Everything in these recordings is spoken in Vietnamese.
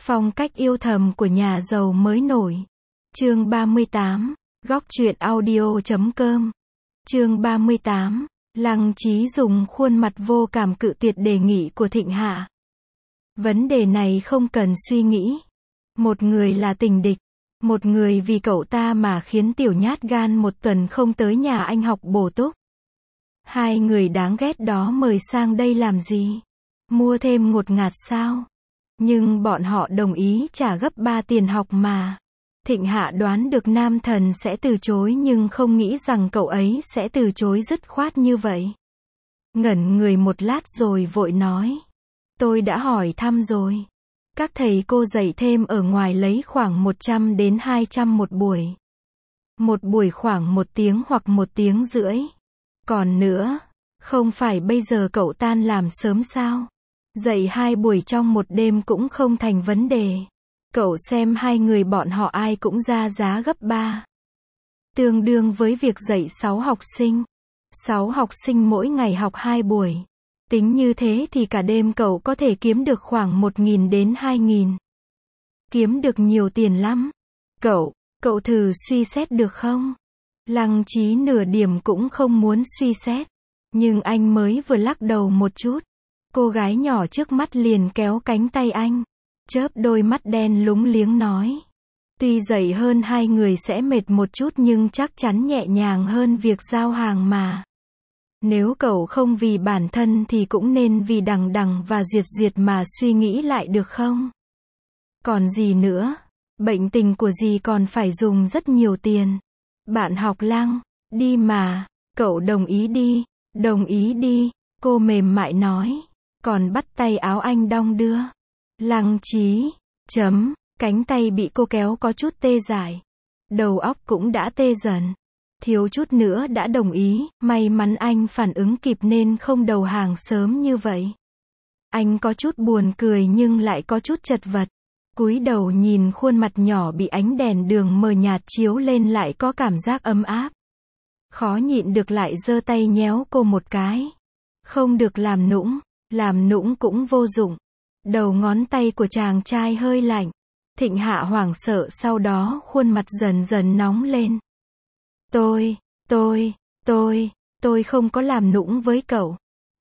Phong cách yêu thầm của nhà giàu mới nổi. Chương 38. Góc truyện audio.com. Chương 38. Lăng Chí dùng khuôn mặt vô cảm cự tuyệt đề nghị của Thịnh Hạ. Vấn đề này không cần suy nghĩ. Một người là tình địch, một người vì cậu ta mà khiến tiểu nhát gan một tuần không tới nhà anh học bổ túc. Hai người đáng ghét đó mời sang đây làm gì? Mua thêm ngột ngạt sao? Nhưng bọn họ đồng ý trả gấp 3 tiền học mà. Thịnh Hạ đoán được nam thần sẽ từ chối nhưng không nghĩ rằng cậu ấy sẽ từ chối dứt khoát như vậy. Ngẩn người một lát rồi vội nói. Tôi đã hỏi thăm rồi. Các thầy cô dạy thêm ở ngoài lấy khoảng 100 đến 200 một buổi. Một buổi khoảng 1 tiếng hoặc 1 tiếng rưỡi. Còn nữa, không phải bây giờ cậu tan làm sớm sao? Dạy 2 buổi trong một đêm cũng không thành vấn đề. Cậu xem hai người bọn họ ai cũng ra giá gấp 3. Tương đương với việc dạy 6 học sinh. 6 học sinh mỗi ngày học 2 buổi. Tính như thế thì cả đêm cậu có thể kiếm được khoảng 1.000 đến 2.000. Kiếm được nhiều tiền lắm. Cậu thử suy xét được không? Lăng Chí nửa điểm cũng không muốn suy xét. Nhưng anh mới vừa lắc đầu một chút. Cô gái nhỏ trước mắt liền kéo cánh tay anh. Chớp đôi mắt đen lúng liếng nói. Tuy dạy hơn 2 người sẽ mệt một chút nhưng chắc chắn nhẹ nhàng hơn việc giao hàng mà. Nếu cậu không vì bản thân thì cũng nên vì đằng đằng và duyệt duyệt mà suy nghĩ lại được không? Còn gì nữa? Bệnh tình của dì còn phải dùng rất nhiều tiền. Bạn học Lăng, đi mà. Cậu đồng ý đi. Đồng ý đi. Cô mềm mại nói. Còn bắt tay áo anh đong đưa. Lăng Chí. Cánh tay bị cô kéo có chút tê dại. Đầu óc cũng đã tê dần. Thiếu chút nữa đã đồng ý, may mắn anh phản ứng kịp nên không đầu hàng sớm như vậy. Anh có chút buồn cười nhưng lại có chút chật vật. Cúi đầu nhìn khuôn mặt nhỏ bị ánh đèn đường mờ nhạt chiếu lên lại có cảm giác ấm áp. Khó nhịn được lại giơ tay nhéo cô một cái. Không được làm nũng cũng vô dụng. Đầu ngón tay của chàng trai hơi lạnh. Thịnh Hạ hoảng sợ sau đó khuôn mặt dần dần nóng lên. Tôi không có làm nũng với cậu.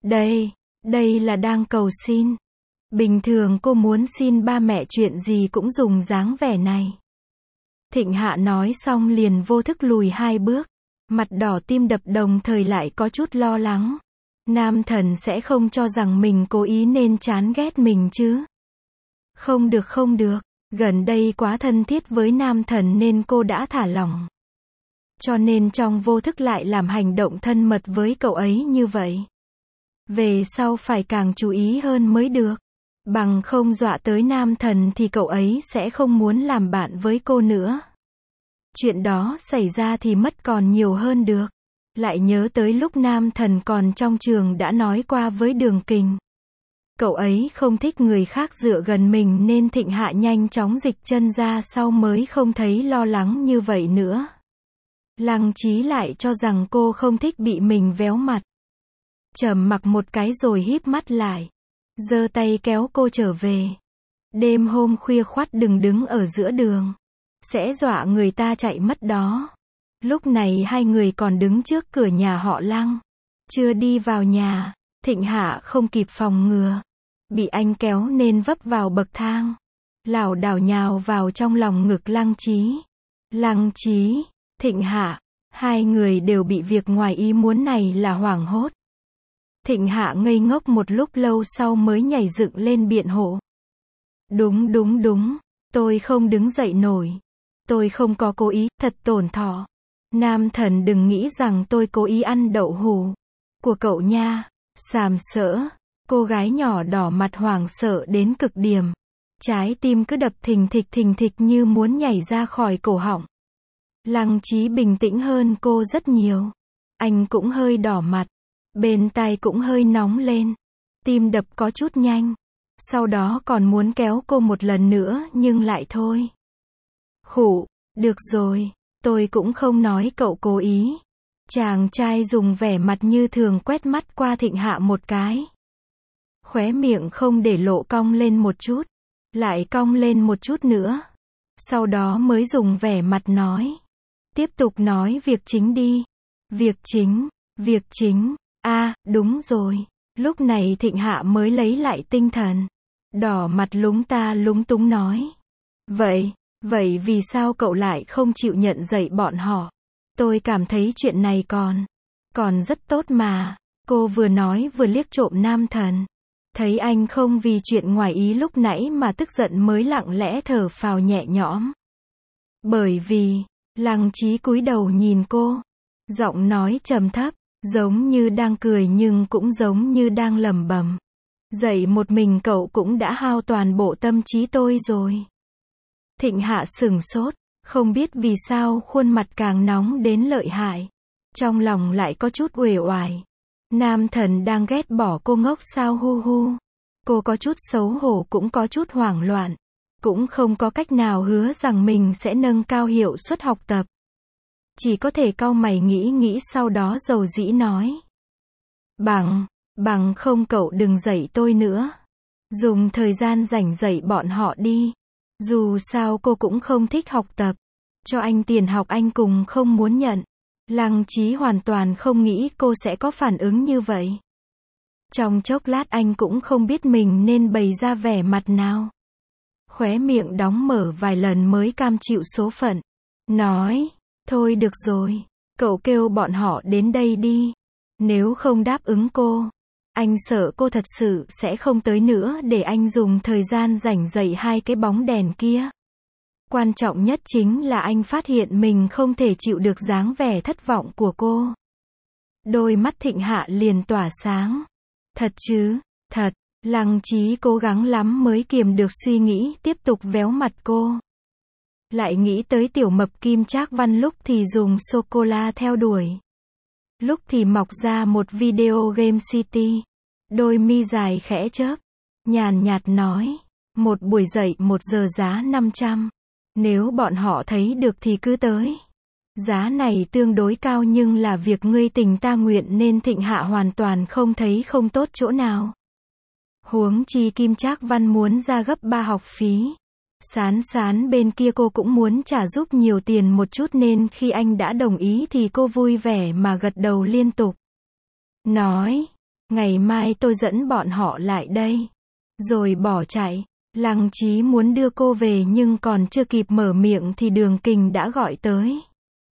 Đây là đang cầu xin. Bình thường cô muốn xin ba mẹ chuyện gì cũng dùng dáng vẻ này. Thịnh Hạ nói xong liền vô thức lùi 2 bước. Mặt đỏ tim đập đồng thời lại có chút lo lắng. Nam thần sẽ không cho rằng mình cố ý nên chán ghét mình chứ. Không được. Gần đây quá thân thiết với nam thần nên cô đã thả lỏng. Cho nên trong vô thức lại làm hành động thân mật với cậu ấy như vậy. Về sau phải càng chú ý hơn mới được. Bằng không dọa tới nam thần thì cậu ấy sẽ không muốn làm bạn với cô nữa. Chuyện đó xảy ra thì mất còn nhiều hơn được. Lại nhớ tới lúc nam thần còn trong trường đã nói qua với Đường Kình. Cậu ấy không thích người khác dựa gần mình nên Thịnh Hạ nhanh chóng dịch chân ra sau mới không thấy lo lắng như vậy nữa. Lăng Chí lại cho rằng cô không thích bị mình véo mặt. Trầm mặc một cái rồi híp mắt lại. Giơ tay kéo cô trở về. Đêm hôm khuya khoắt đừng đứng ở giữa đường. Sẽ dọa người ta chạy mất đó. Lúc này hai người còn đứng trước cửa nhà họ Lăng. Chưa đi vào nhà, Thịnh Hạ không kịp phòng ngừa. Bị anh kéo nên vấp vào bậc thang. Lảo đảo nhào vào trong lòng ngực Lăng Chí. Lăng Chí, Thịnh Hạ, hai người đều bị việc ngoài ý muốn này là hoảng hốt. Thịnh Hạ ngây ngốc một lúc lâu sau mới nhảy dựng lên biện hộ. Đúng, tôi không đứng dậy nổi. Tôi không có cố ý, thật tổn thọ. Nam thần đừng nghĩ rằng tôi cố ý ăn đậu hù của cậu nha. Sàm sỡ, cô gái nhỏ đỏ mặt hoảng sợ đến cực điểm. Trái tim cứ đập thình thịch như muốn nhảy ra khỏi cổ họng. Lăng Chí bình tĩnh hơn cô rất nhiều. Anh cũng hơi đỏ mặt. Bên tai cũng hơi nóng lên. Tim đập có chút nhanh. Sau đó còn muốn kéo cô một lần nữa nhưng lại thôi. Khụ, được rồi. Tôi cũng không nói cậu cố ý. Chàng trai dùng vẻ mặt như thường quét mắt qua Thịnh Hạ một cái. Khóe miệng không để lộ cong lên một chút. lại cong lên một chút nữa. Sau đó mới dùng vẻ mặt nói. Tiếp tục nói việc chính đi. Việc chính, đúng rồi. Lúc này Thịnh Hạ mới lấy lại tinh thần. Đỏ mặt lúng túng nói. Vậy vì sao cậu lại không chịu nhận dạy bọn họ? Tôi cảm thấy chuyện này còn rất tốt mà. Cô vừa nói vừa liếc trộm Nam Thần. Thấy anh không vì chuyện ngoài ý lúc nãy mà tức giận mới lặng lẽ thở phào nhẹ nhõm. Bởi vì, Lăng Chí cúi đầu nhìn cô. Giọng nói trầm thấp, giống như đang cười nhưng cũng giống như đang lẩm bẩm. Dạy một mình cậu cũng đã hao toàn bộ tâm trí tôi rồi. Thịnh Hạ sửng sốt, không biết vì sao khuôn mặt càng nóng đến lợi hại. Trong lòng lại có chút uể oải. Nam Thần đang ghét bỏ cô ngốc sao hu hu. Cô có chút xấu hổ cũng có chút hoảng loạn. Cũng không có cách nào hứa rằng mình sẽ nâng cao hiệu suất học tập. Chỉ có thể cau mày nghĩ sau đó dầu dĩ nói. Bằng không cậu đừng dạy tôi nữa. Dùng thời gian rảnh dạy bọn họ đi. Dù sao cô cũng không thích học tập. Cho anh tiền học anh cùng không muốn nhận. Lăng Chí hoàn toàn không nghĩ cô sẽ có phản ứng như vậy. Trong chốc lát anh cũng không biết mình nên bày ra vẻ mặt nào. Khóe miệng đóng mở vài lần mới cam chịu số phận. Nói, thôi được rồi, cậu kêu bọn họ đến đây đi. Nếu không đáp ứng cô, anh sợ cô thật sự sẽ không tới nữa để anh dùng thời gian rảnh dạy hai cái bóng đèn kia. Quan trọng nhất chính là anh phát hiện mình không thể chịu được dáng vẻ thất vọng của cô. Đôi mắt Thịnh Hạ liền tỏa sáng. Thật chứ, thật. Lăng Chí cố gắng lắm mới kiềm được suy nghĩ tiếp tục véo mặt cô. Lại nghĩ tới tiểu mập Kim Trác Văn lúc thì dùng sô-cô-la theo đuổi. Lúc thì mọc ra một video game city. Đôi mi dài khẽ chớp. Nhàn nhạt nói. Một buổi dạy 1 giờ giá 500. Nếu bọn họ thấy được thì cứ tới. Giá này tương đối cao nhưng là việc ngươi tình ta nguyện nên Thịnh Hạ hoàn toàn không thấy không tốt chỗ nào. Huống chi Kim Trác Văn muốn ra gấp 3 học phí. Sán bên kia cô cũng muốn trả giúp nhiều tiền một chút nên khi anh đã đồng ý thì cô vui vẻ mà gật đầu liên tục. Nói, ngày mai tôi dẫn bọn họ lại đây. Rồi bỏ chạy. Lăng Chí muốn đưa cô về nhưng còn chưa kịp mở miệng thì Đường Kình đã gọi tới.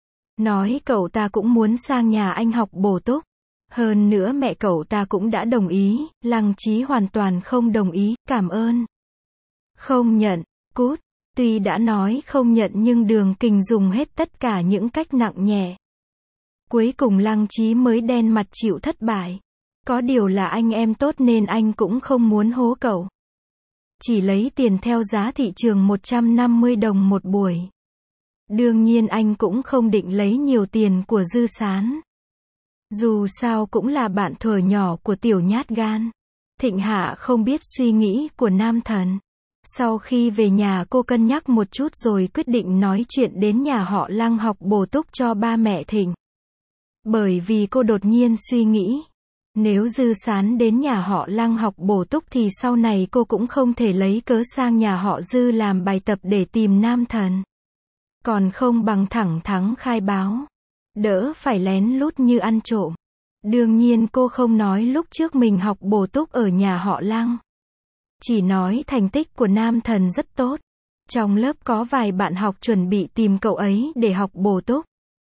Nói cậu ta cũng muốn sang nhà anh học bổ túc. Hơn nữa mẹ cậu ta cũng đã đồng ý. Lăng Chí hoàn toàn không đồng ý, cảm ơn. Không nhận, cút. Tuy đã nói không nhận nhưng Đường Kình dùng hết tất cả những cách nặng nhẹ. Cuối cùng Lăng Chí mới đen mặt chịu thất bại. Có điều là anh em tốt nên anh cũng không muốn hố cậu. Chỉ lấy tiền theo giá thị trường 150 đồng một buổi. Đương nhiên anh cũng không định lấy nhiều tiền của Dư Sán. Dù sao cũng là bạn thuở nhỏ của tiểu nhát gan. Thịnh Hạ không biết suy nghĩ của Nam Thần. Sau khi về nhà cô cân nhắc một chút rồi quyết định nói chuyện đến nhà họ Lăng học bổ túc cho ba mẹ Thịnh. Bởi vì cô đột nhiên suy nghĩ. Nếu Dư Sán đến nhà họ Lăng học bổ túc thì sau này cô cũng không thể lấy cớ sang nhà họ Dư làm bài tập để tìm Nam Thần. Còn không bằng thẳng thắn khai báo. Đỡ phải lén lút như ăn trộm. Đương nhiên cô không nói lúc trước mình học bổ túc ở nhà họ Lăng. Chỉ nói thành tích của Nam Thần rất tốt. Trong lớp có vài bạn học chuẩn bị tìm cậu ấy để học bổ túc.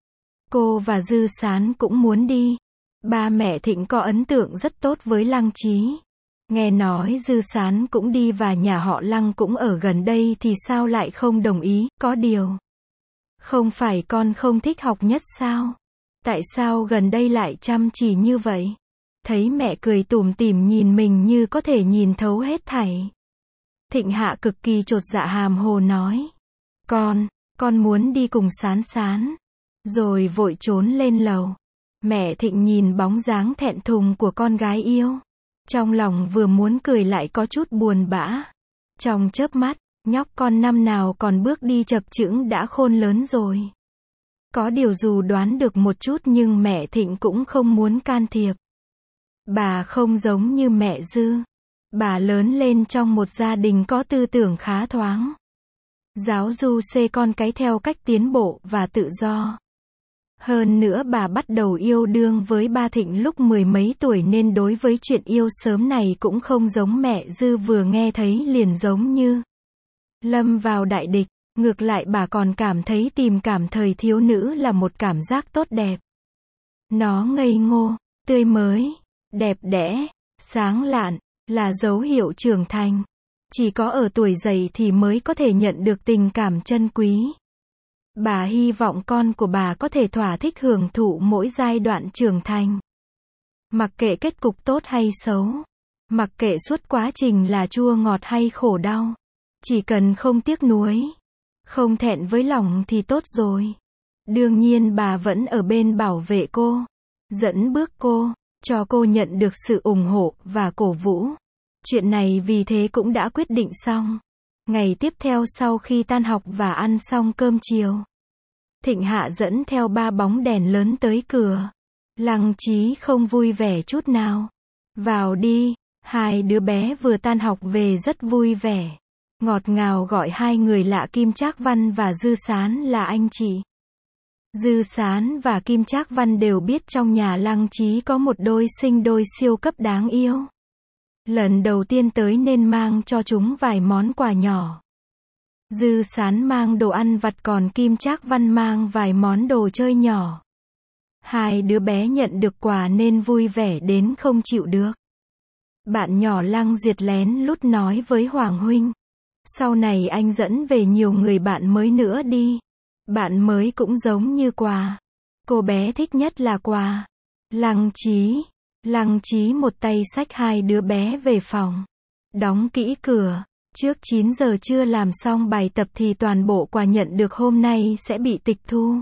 Cô và Dư Sán cũng muốn đi. Ba mẹ Thịnh có ấn tượng rất tốt với Lăng Chí. Nghe nói Dư Sán cũng đi và nhà họ Lăng cũng ở gần đây thì sao lại không đồng ý, có điều. Không phải con không thích học nhất sao? Tại sao gần đây lại chăm chỉ như vậy? Thấy mẹ cười tủm tỉm nhìn mình như có thể nhìn thấu hết thảy. Thịnh Hạ cực kỳ chột dạ hàm hồ nói. Con muốn đi cùng Sán Sán. Rồi vội trốn lên lầu. Mẹ Thịnh nhìn bóng dáng thẹn thùng của con gái yêu. Trong lòng vừa muốn cười lại có chút buồn bã. Trong chớp mắt, nhóc con năm nào còn bước đi chập chững đã khôn lớn rồi. Có điều dù đoán được một chút nhưng mẹ Thịnh cũng không muốn can thiệp. Bà không giống như mẹ Dư. Bà lớn lên trong một gia đình có tư tưởng khá thoáng. Giáo du xê con cái theo cách tiến bộ và tự do. Hơn nữa bà bắt đầu yêu đương với ba Thịnh lúc 10 mấy tuổi nên đối với chuyện yêu sớm này cũng không giống mẹ Dư vừa nghe thấy liền giống như lâm vào đại địch. Ngược lại bà còn cảm thấy tình cảm thời thiếu nữ là một cảm giác tốt đẹp. Nó ngây ngô, tươi mới, đẹp đẽ, sáng lạn, là dấu hiệu trưởng thành. Chỉ có ở tuổi dậy thì mới có thể nhận được tình cảm chân quý. Bà hy vọng con của bà có thể thỏa thích hưởng thụ mỗi giai đoạn trưởng thành. Mặc kệ kết cục tốt hay xấu. Mặc kệ suốt quá trình là chua ngọt hay khổ đau. Chỉ cần không tiếc nuối. Không thẹn với lòng thì tốt rồi. Đương nhiên bà vẫn ở bên bảo vệ cô. Dẫn bước cô. Cho cô nhận được sự ủng hộ và cổ vũ. Chuyện này vì thế cũng đã quyết định xong. Ngày tiếp theo sau khi tan học và ăn xong cơm chiều, Thịnh Hạ dẫn theo 3 bóng đèn lớn tới cửa. Lăng Chí không vui vẻ chút nào. Vào đi. Hai đứa bé vừa tan học về rất vui vẻ. Ngọt ngào gọi hai người lạ Kim Trác Văn và Dư Sán là anh chị. Dư Sán và Kim Trác Văn đều biết trong nhà Lăng Chí có một đôi sinh đôi siêu cấp đáng yêu. Lần đầu tiên tới nên mang cho chúng vài món quà nhỏ. Dư Sán mang đồ ăn vặt còn Kim Trác Văn mang vài món đồ chơi nhỏ. Hai đứa bé nhận được quà nên vui vẻ đến không chịu được. Bạn nhỏ Lăng Duyệt lén lút nói với Hoàng huynh. Sau này anh dẫn về nhiều người bạn mới nữa đi. Bạn mới cũng giống như quà. Cô bé thích nhất là quà. Lăng Chí một tay xách hai đứa bé về phòng. Đóng kỹ cửa. Trước 9 giờ trưa làm xong bài tập thì toàn bộ quà nhận được hôm nay sẽ bị tịch thu.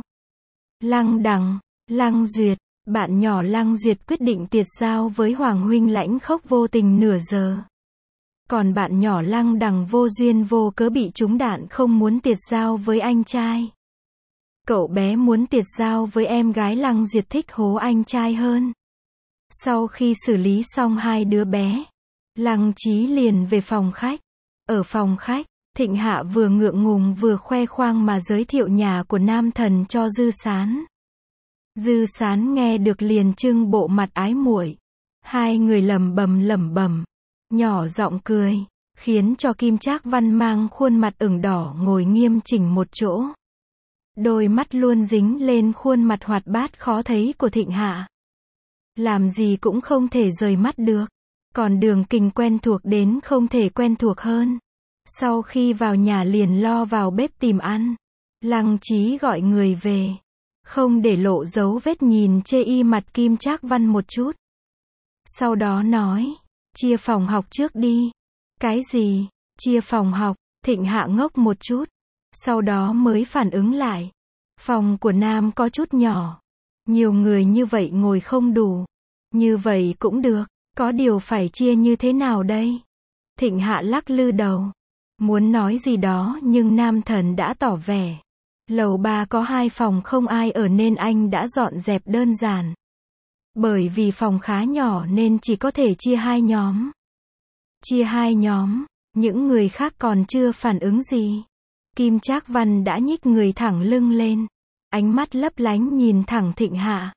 Lăng Duyệt, bạn nhỏ Lăng Duyệt quyết định tiệt giao với Hoàng huynh lãnh khốc vô tình nửa giờ. Còn bạn nhỏ Lăng Đằng vô duyên vô cớ bị trúng đạn không muốn tiệt giao với anh trai. Cậu bé muốn tiệt giao với em gái Lăng Duyệt thích hố anh trai hơn. Sau khi xử lý xong hai đứa bé, Lăng Chí liền về phòng khách. Ở phòng khách, Thịnh Hạ vừa ngượng ngùng vừa khoe khoang mà giới thiệu nhà của nam thần cho Dư Sán. Dư Sán nghe được liền trưng bộ mặt ái muội. Hai người lẩm bẩm, nhỏ giọng cười, khiến cho Kim Trác Văn mang khuôn mặt ửng đỏ ngồi nghiêm chỉnh một chỗ. Đôi mắt luôn dính lên khuôn mặt hoạt bát khó thấy của Thịnh Hạ. Làm gì cũng không thể rời mắt được. Còn Đường Kình quen thuộc đến không thể quen thuộc hơn. Sau khi vào nhà liền lo vào bếp tìm ăn. Lăng Chí gọi người về. Không để lộ dấu vết nhìn chê y mặt Kim Trác Văn một chút. Sau đó nói, chia phòng học trước đi. Cái gì? Chia phòng học? Thịnh Hạ ngốc một chút. Sau đó mới phản ứng lại. Phòng của Nam có chút nhỏ. Nhiều người như vậy ngồi không đủ. Như vậy cũng được. Có điều phải chia như thế nào đây? Thịnh Hạ lắc lư đầu. Muốn nói gì đó nhưng nam thần đã tỏ vẻ. Lầu 3 có 2 phòng không ai ở nên anh đã dọn dẹp đơn giản. Bởi vì phòng khá nhỏ nên chỉ có thể chia 2 nhóm. Chia 2 nhóm, những người khác còn chưa phản ứng gì. Kim Trác Văn đã nhích người thẳng lưng lên. Ánh mắt lấp lánh nhìn thẳng Thịnh Hạ.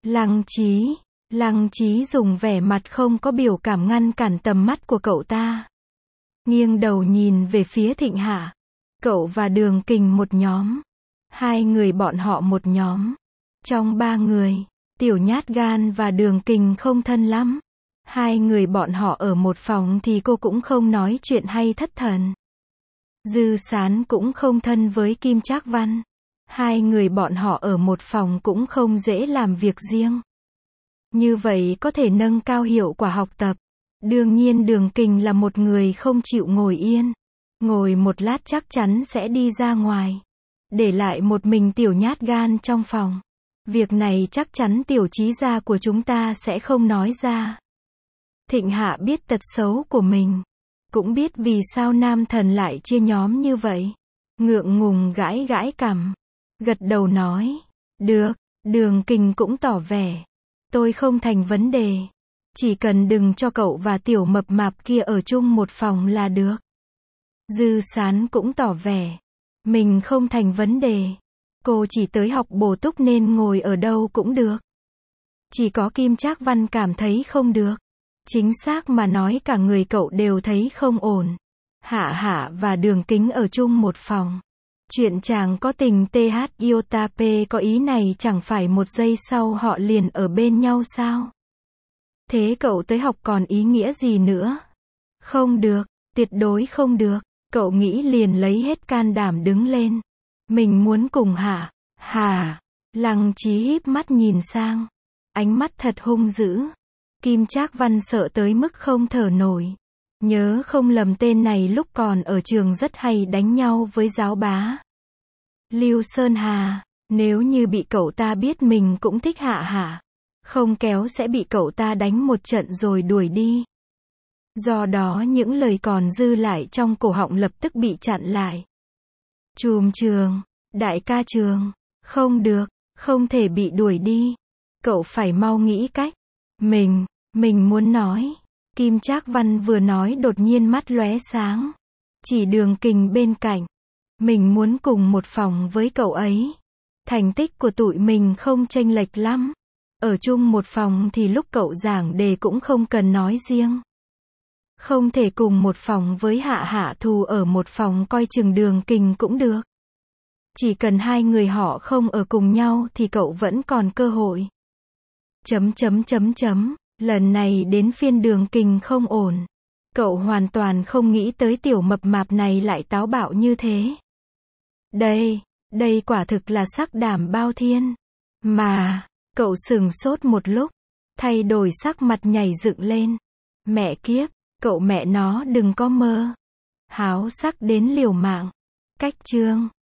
Lăng Chí dùng vẻ mặt không có biểu cảm ngăn cản tầm mắt của cậu ta. Nghiêng đầu nhìn về phía Thịnh Hạ. Cậu và Đường Kình một nhóm. Hai người bọn họ một nhóm. Trong 3 người, Tiểu Nhát Gan và Đường Kình không thân lắm. Hai người bọn họ ở một phòng thì cô cũng không nói chuyện hay thất thần. Dư Sán cũng không thân với Kim Trác Văn. Hai người bọn họ ở một phòng cũng không dễ làm việc riêng. Như vậy có thể nâng cao hiệu quả học tập. Đương nhiên Đường Kình là một người không chịu ngồi yên. Ngồi một lát chắc chắn sẽ đi ra ngoài. Để lại một mình Tiểu Nhát Gan trong phòng. Việc này chắc chắn Tiểu Chí gia của chúng ta sẽ không nói ra. Thịnh Hạ biết tật xấu của mình. Cũng biết vì sao nam thần lại chia nhóm như vậy. Ngượng ngùng gãi gãi cằm. Gật đầu nói. Được, Đường Kình cũng tỏ vẻ. Tôi không thành vấn đề. Chỉ cần đừng cho cậu và tiểu mập mạp kia ở chung một phòng là được. Dư Sán cũng tỏ vẻ. Mình không thành vấn đề. Cô chỉ tới học bổ túc nên ngồi ở đâu cũng được. Chỉ có Kim Trác Văn cảm thấy không được. Chính xác mà nói cả người cậu đều thấy không ổn. Hạ Hạ và Đường Kính ở chung một phòng. Chuyện chàng có tình TH Iotape có ý này chẳng phải một giây sau họ liền ở bên nhau sao? Thế cậu tới học còn ý nghĩa gì nữa? Không được, tuyệt đối không được. Cậu nghĩ liền lấy hết can đảm đứng lên. Mình muốn cùng Hạ. Hà. Lăng Chí híp mắt nhìn sang. Ánh mắt thật hung dữ. Kim Trác Văn sợ tới mức không thở nổi. Nhớ không lầm tên này lúc còn ở trường rất hay đánh nhau với giáo bá. Lưu Sơn Hà. Nếu như bị cậu ta biết mình cũng thích Hạ Hạ, không kéo sẽ bị cậu ta đánh một trận rồi đuổi đi. Do đó những lời còn dư lại trong cổ họng lập tức bị chặn lại. Trùm Trường. Đại ca Trường. Không được. Không thể bị đuổi đi. Cậu phải mau nghĩ cách. Mình muốn nói. Kim Trác Văn vừa nói đột nhiên mắt lóe sáng. Chỉ Đường Kình bên cạnh. Mình muốn cùng một phòng với cậu ấy. Thành tích của tụi mình không chênh lệch lắm. Ở chung một phòng thì lúc cậu giảng đề cũng không cần nói riêng. Không thể cùng một phòng với Hạ Hạ thù ở một phòng coi chừng Đường Kình cũng được. Chỉ cần hai người họ không ở cùng nhau thì cậu vẫn còn cơ hội. Lần này đến phiên Đường Kình không ổn. Cậu hoàn toàn không nghĩ tới tiểu mập mạp này lại táo bạo như thế. Đây quả thực là sắc đảm bao thiên. Mà, cậu sửng sốt một lúc, thay đổi sắc mặt nhảy dựng lên. Mẹ kiếp, cậu mẹ nó đừng có mơ. Háo sắc đến liều mạng. Cách chương